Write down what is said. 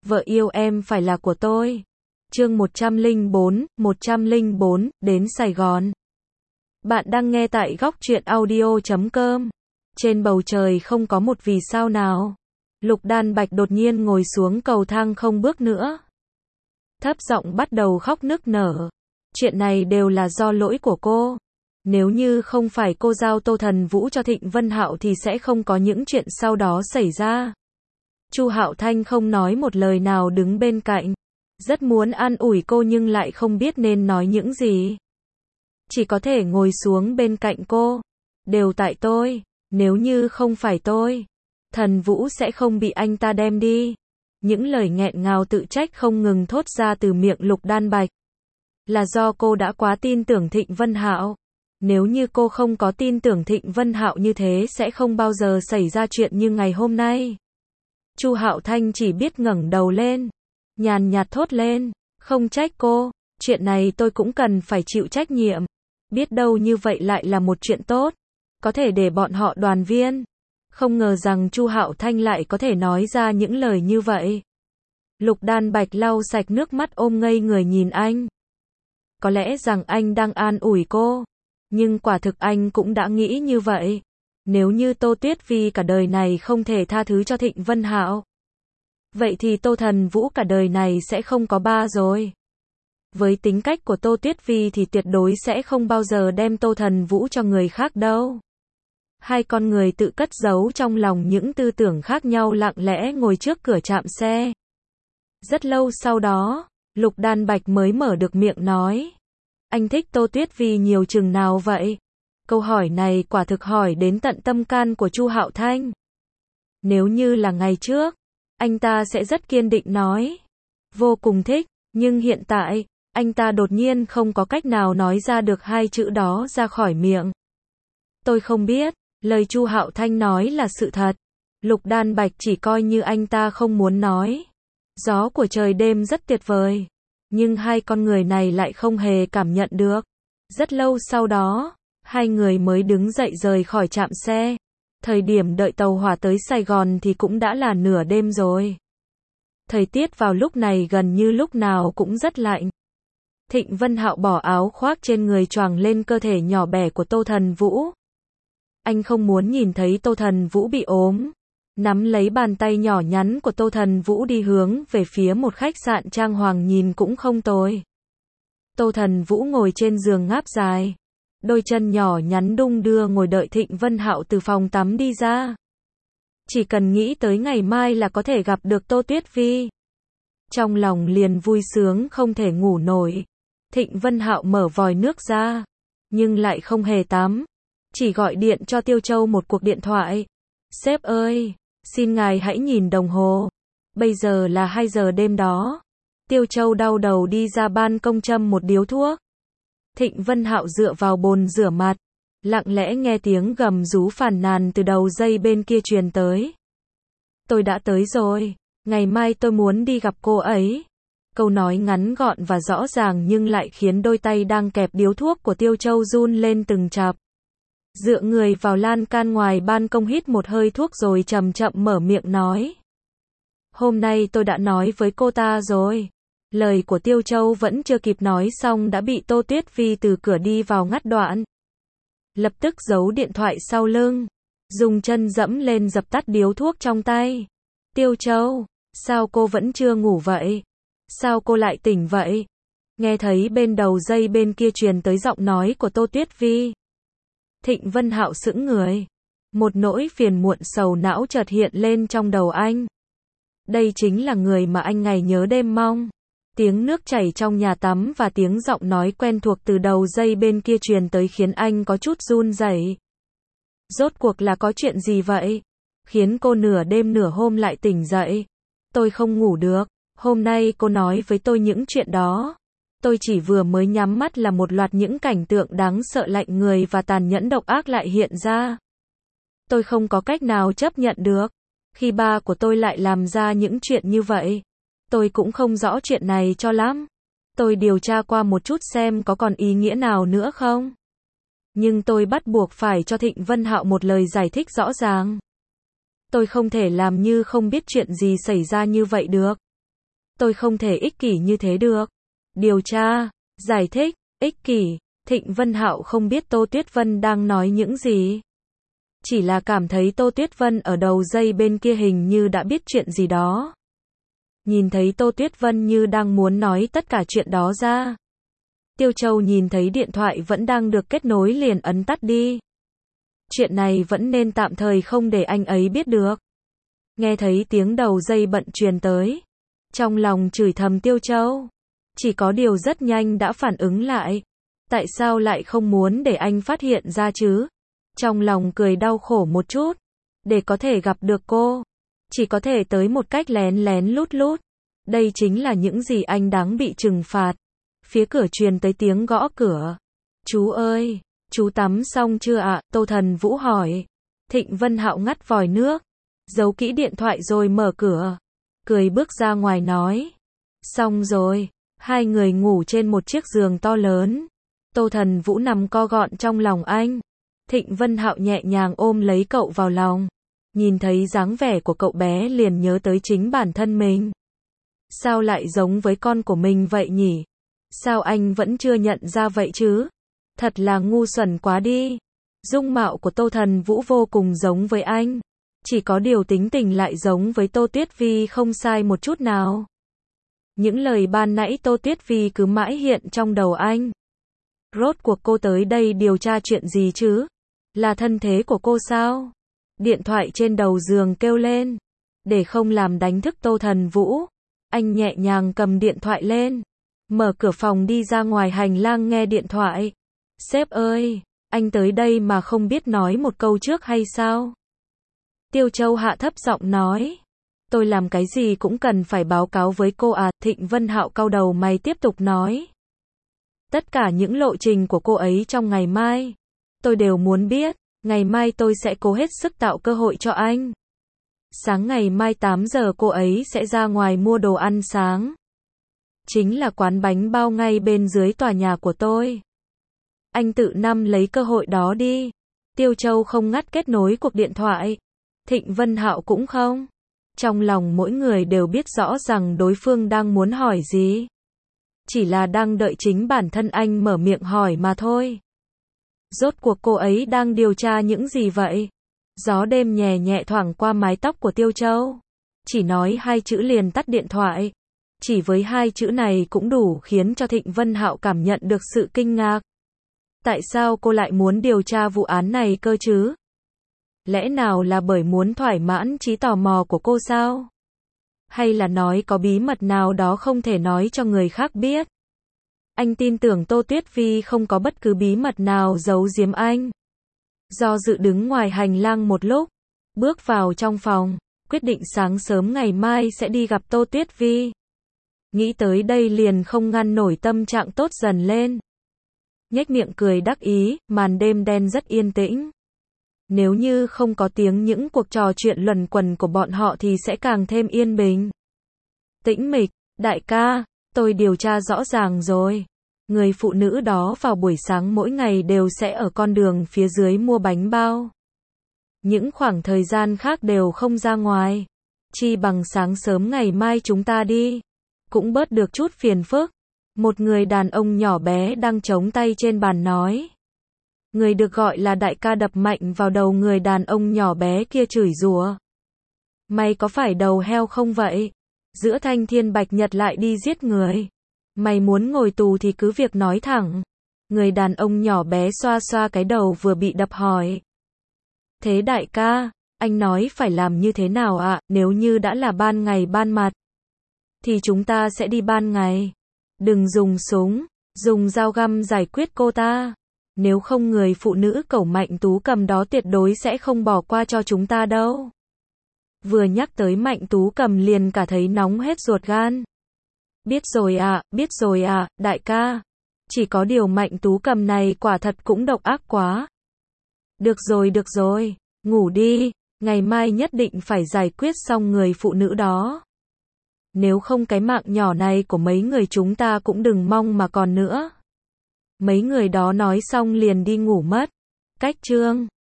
Vợ yêu em phải là của tôi. Chương 104, đến Sài Gòn. Bạn đang nghe tại góc truyện audio.com. Trên bầu trời không có một vì sao nào. Lục Đan Bạch đột nhiên ngồi xuống cầu thang không bước nữa. Thấp giọng bắt đầu khóc nức nở. Chuyện này đều là do lỗi của cô. Nếu như không phải cô giao Tô Thần Vũ cho Thịnh Vân Hạo thì sẽ không có những chuyện sau đó xảy ra. Chu Hạo Thanh không nói một lời nào đứng bên cạnh. Rất muốn an ủi cô nhưng lại không biết nên nói những gì. Chỉ có thể ngồi xuống bên cạnh cô. Đều tại tôi, nếu như không phải tôi, Thần Vũ sẽ không bị anh ta đem đi. Những lời nghẹn ngào tự trách không ngừng thốt ra từ miệng Lục Đan Bạch. Là do cô đã quá tin tưởng Thịnh Vân Hạo. Nếu như cô không có tin tưởng Thịnh Vân Hạo như thế sẽ không bao giờ xảy ra chuyện như ngày hôm nay. Chu Hạo Thanh chỉ biết ngẩng đầu lên, nhàn nhạt thốt lên, không trách cô, chuyện này tôi cũng cần phải chịu trách nhiệm. Biết đâu như vậy lại là một chuyện tốt, có thể để bọn họ đoàn viên. Không ngờ rằng Chu Hạo Thanh lại có thể nói ra những lời như vậy. Lục Đan Bạch lau sạch nước mắt ôm ngây người nhìn anh. Có lẽ rằng anh đang an ủi cô, nhưng quả thực anh cũng đã nghĩ như vậy. Nếu như Tô Tuyết Vi cả đời này không thể tha thứ cho Thịnh Vân Hạo, vậy thì Tô Thần Vũ cả đời này sẽ không có ba rồi. Với tính cách của Tô Tuyết Vi thì tuyệt đối sẽ không bao giờ đem Tô Thần Vũ cho người khác đâu. Hai con người tự cất giấu trong lòng những tư tưởng khác nhau lặng lẽ ngồi trước cửa trạm xe. Rất lâu sau đó, Lục Đan Bạch mới mở được miệng nói. Anh thích Tô Tuyết Vi nhiều chừng nào vậy? Câu hỏi này quả thực hỏi đến tận tâm can của Chu Hạo Thanh. Nếu như là ngày trước, anh ta sẽ rất kiên định nói. Vô cùng thích, nhưng hiện tại, anh ta đột nhiên không có cách nào nói ra được hai chữ đó ra khỏi miệng. Tôi không biết, lời Chu Hạo Thanh nói là sự thật. Lục Đan Bạch chỉ coi như anh ta không muốn nói. Gió của trời đêm rất tuyệt vời, nhưng hai con người này lại không hề cảm nhận được. Rất lâu sau đó, hai người mới đứng dậy rời khỏi trạm xe. Thời điểm đợi tàu hỏa tới Sài Gòn thì cũng đã là nửa đêm rồi. Thời tiết vào lúc này gần như lúc nào cũng rất lạnh. Thịnh Vân Hạo bỏ áo khoác trên người choàng lên cơ thể nhỏ bé của Tô Thần Vũ. Anh không muốn nhìn thấy Tô Thần Vũ bị ốm. Nắm lấy bàn tay nhỏ nhắn của Tô Thần Vũ đi hướng về phía một khách sạn trang hoàng nhìn cũng không tồi. Tô Thần Vũ ngồi trên giường ngáp dài. Đôi chân nhỏ nhắn đung đưa ngồi đợi Thịnh Vân Hạo từ phòng tắm đi ra. Chỉ cần nghĩ tới ngày mai là có thể gặp được Tô Tuyết Vi. Trong lòng liền vui sướng không thể ngủ nổi. Thịnh Vân Hạo mở vòi nước ra, nhưng lại không hề tắm. Chỉ gọi điện cho Tiêu Châu một cuộc điện thoại. Sếp ơi, xin ngài hãy nhìn đồng hồ. Bây giờ là 2 giờ đêm đó. Tiêu Châu đau đầu đi ra ban công châm một điếu thuốc. Thịnh Vân Hạo dựa vào bồn rửa mặt, lặng lẽ nghe tiếng gầm rú phàn nàn từ đầu dây bên kia truyền tới. Tôi đã tới rồi, ngày mai tôi muốn đi gặp cô ấy. Câu nói ngắn gọn và rõ ràng nhưng lại khiến đôi tay đang kẹp điếu thuốc của Tiêu Châu run lên từng chập. Dựa người vào lan can ngoài ban công hít một hơi thuốc rồi chậm chậm mở miệng nói. Hôm nay tôi đã nói với cô ta rồi. Lời của Tiêu Châu vẫn chưa kịp nói xong đã bị Tô Tuyết Vi từ cửa đi vào ngắt đoạn. Lập tức giấu điện thoại sau lưng, dùng chân dẫm lên dập tắt điếu thuốc trong tay. Tiêu Châu, sao cô vẫn chưa ngủ vậy? Sao cô lại tỉnh vậy? Nghe thấy bên đầu dây bên kia truyền tới giọng nói của Tô Tuyết Vi. Thịnh Vân Hạo sững người. Một nỗi phiền muộn sầu não chợt hiện lên trong đầu anh. Đây chính là người mà anh ngày nhớ đêm mong. Tiếng nước chảy trong nhà tắm và tiếng giọng nói quen thuộc từ đầu dây bên kia truyền tới khiến anh có chút run rẩy. Rốt cuộc là có chuyện gì vậy? Khiến cô nửa đêm nửa hôm lại tỉnh dậy. Tôi không ngủ được. Hôm nay cô nói với tôi những chuyện đó. Tôi chỉ vừa mới nhắm mắt là một loạt những cảnh tượng đáng sợ lạnh người và tàn nhẫn độc ác lại hiện ra. Tôi không có cách nào chấp nhận được. Khi ba của tôi lại làm ra những chuyện như vậy. Tôi cũng không rõ chuyện này cho lắm. Tôi điều tra qua một chút xem có còn ý nghĩa nào nữa không. Nhưng tôi bắt buộc phải cho Thịnh Vân Hạo một lời giải thích rõ ràng. Tôi không thể làm như không biết chuyện gì xảy ra như vậy được. Tôi không thể ích kỷ như thế được. Điều tra, giải thích, ích kỷ. Thịnh Vân Hạo không biết Tô Tuyết Vân đang nói những gì. Chỉ là cảm thấy Tô Tuyết Vân ở đầu dây bên kia hình như đã biết chuyện gì đó. Nhìn thấy Tô Tuyết Vân như đang muốn nói tất cả chuyện đó ra. Tiêu Châu nhìn thấy điện thoại vẫn đang được kết nối liền ấn tắt đi. Chuyện này vẫn nên tạm thời không để anh ấy biết được. Nghe thấy tiếng đầu dây bận truyền tới. Trong lòng chửi thầm Tiêu Châu. Chỉ có điều rất nhanh đã phản ứng lại. Tại sao lại không muốn để anh phát hiện ra chứ? Trong lòng cười đau khổ một chút. Để có thể gặp được cô. Chỉ có thể tới một cách lén lén lút lút. Đây chính là những gì anh đáng bị trừng phạt. Phía cửa truyền tới tiếng gõ cửa. Chú ơi, chú tắm xong chưa ạ? Tô Thần Vũ hỏi. Thịnh Vân Hạo ngắt vòi nước. Giấu kỹ điện thoại rồi mở cửa. Cười bước ra ngoài nói. Xong rồi. Hai người ngủ trên một chiếc giường to lớn. Tô Thần Vũ nằm co gọn trong lòng anh. Thịnh Vân Hạo nhẹ nhàng ôm lấy cậu vào lòng. Nhìn thấy dáng vẻ của cậu bé liền nhớ tới chính bản thân mình. Sao lại giống với con của mình vậy nhỉ? Sao anh vẫn chưa nhận ra vậy chứ? Thật là ngu xuẩn quá đi. Dung mạo của Tô Thần Vũ vô cùng giống với anh. Chỉ có điều tính tình lại giống với Tô Tuyết Vi không sai một chút nào. Những lời ban nãy Tô Tuyết Vi cứ mãi hiện trong đầu anh. Rốt cuộc cô tới đây điều tra chuyện gì chứ? Là thân thế của cô sao? Điện thoại trên đầu giường kêu lên. Để không làm đánh thức Tô Thần Vũ. Anh nhẹ nhàng cầm điện thoại lên. Mở cửa phòng đi ra ngoài hành lang nghe điện thoại. Sếp ơi, anh tới đây mà không biết nói một câu trước hay sao? Tiêu Châu hạ thấp giọng nói. Tôi làm cái gì cũng cần phải báo cáo với cô à? Thịnh Vân Hạo cau đầu mày tiếp tục nói. Tất cả những lộ trình của cô ấy trong ngày mai. Tôi đều muốn biết. Ngày mai tôi sẽ cố hết sức tạo cơ hội cho anh. Sáng ngày mai 8 giờ cô ấy sẽ ra ngoài mua đồ ăn sáng. Chính là quán bánh bao ngay bên dưới tòa nhà của tôi. Anh tự nắm lấy cơ hội đó đi. Tiêu Châu không ngắt kết nối cuộc điện thoại. Thịnh Vân Hạo cũng không. Trong lòng mỗi người đều biết rõ rằng đối phương đang muốn hỏi gì. Chỉ là đang đợi chính bản thân anh mở miệng hỏi mà thôi. Rốt cuộc cô ấy đang điều tra những gì vậy? Gió đêm nhẹ nhẹ thoảng qua mái tóc của Tiêu Châu. Chỉ nói 2 chữ liền tắt điện thoại. Chỉ với 2 chữ này cũng đủ khiến cho Thịnh Vân Hạo cảm nhận được sự kinh ngạc. Tại sao cô lại muốn điều tra vụ án này cơ chứ? Lẽ nào là bởi muốn thỏa mãn trí tò mò của cô sao? Hay là nói có bí mật nào đó không thể nói cho người khác biết? Anh tin tưởng Tô Tuyết Vi không có bất cứ bí mật nào giấu giếm anh. Do dự đứng ngoài hành lang một lúc, bước vào trong phòng, quyết định sáng sớm ngày mai sẽ đi gặp Tô Tuyết Vi. Nghĩ tới đây liền không ngăn nổi tâm trạng tốt dần lên. Nhếch miệng cười đắc ý, màn đêm đen rất yên tĩnh. Nếu như không có tiếng những cuộc trò chuyện luẩn quẩn của bọn họ thì sẽ càng thêm yên bình. Tĩnh mịch, đại ca, tôi điều tra rõ ràng rồi. Người phụ nữ đó vào buổi sáng mỗi ngày đều sẽ ở con đường phía dưới mua bánh bao. Những khoảng thời gian khác đều không ra ngoài. Chi bằng sáng sớm ngày mai chúng ta đi. Cũng bớt được chút phiền phức. Một người đàn ông nhỏ bé đang chống tay trên bàn nói. Người được gọi là đại ca đập mạnh vào đầu người đàn ông nhỏ bé kia chửi rủa. Mày có phải đầu heo không vậy? Giữa thanh thiên bạch nhật lại đi giết người. Mày muốn ngồi tù thì cứ việc nói thẳng. Người đàn ông nhỏ bé xoa xoa cái đầu vừa bị đập hỏi. Thế đại ca, anh nói phải làm như thế nào ạ? Nếu như đã là ban ngày ban mặt, thì chúng ta sẽ đi ban ngày. Đừng dùng súng, dùng dao găm giải quyết cô ta. Nếu không người phụ nữ cẩu Mạnh Tú Cầm đó tuyệt đối sẽ không bỏ qua cho chúng ta đâu. Vừa nhắc tới Mạnh Tú Cầm liền cả thấy nóng hết ruột gan. Biết rồi ạ, đại ca. Chỉ có điều Mạnh Tú Cầm này quả thật cũng độc ác quá. Được rồi, ngủ đi, ngày mai nhất định phải giải quyết xong người phụ nữ đó. Nếu không cái mạng nhỏ này của mấy người chúng ta cũng đừng mong mà còn nữa. Mấy người đó nói xong liền đi ngủ mất. Cách chương